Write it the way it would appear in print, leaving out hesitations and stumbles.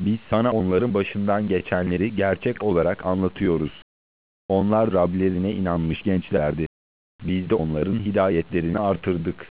Biz sana onların başından geçenleri gerçek olarak anlatıyoruz. Onlar Rablerine inanmış gençlerdi. Biz de onların hidayetlerini artırdık.